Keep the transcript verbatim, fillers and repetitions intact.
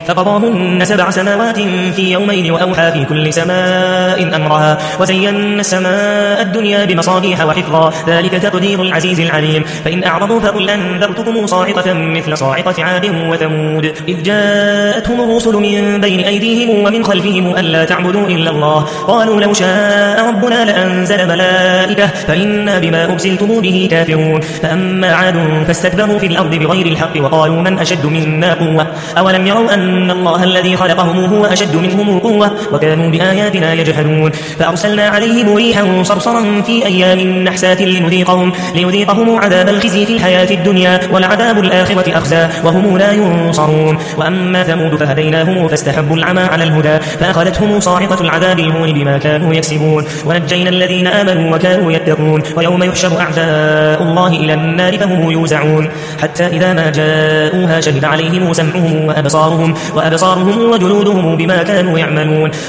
فقضاهن سبع سماوات في يومين وأوحى في كل سماء أمرها وزينا السماء الدنيا بمصابيح وحفظا ذلك تقدير العزيز العليم فإن أعرضوا فقل أنذرتكم صاعقة مثل صاعقة عاد وثمود إذ جاءتهم الرسل من بين أيديهم ومن خلفهم ألا تعبدوا إلا الله قالوا لو شاء ربنا لأنزل ملائكة فإنا بما أرسلتم به كافرون فأما عاد فاستكبروا في الأرض بغير الحق وقالوا من أشد منا قوة أولم يروا أن الله الذي خلقهم هو أشد منهم قوة وكانوا بآياتنا يجحدون فأرسلنا عليهم ريحا صرصرا في أيام نحسات لنذيقهم, لنذيقهم عذاب الخزي في الحياة الدنيا والعذاب الآخرة أخزى وهم لا ينصرون وأما ثمود فهديناهم فاستحبوا العمى على الهدى فأخذتهم صاعقة العذاب الهون بما كانوا يكسبون ونجينا الذين آمنوا وكانوا يتقون ويوم يحشر أعداء الله إلى النار فهم يوزعون حتى إذا ما جاءوها شهد عليهم سمعهم وأبصارهم وأبصارهم وجلودهم بما كانوا يعملون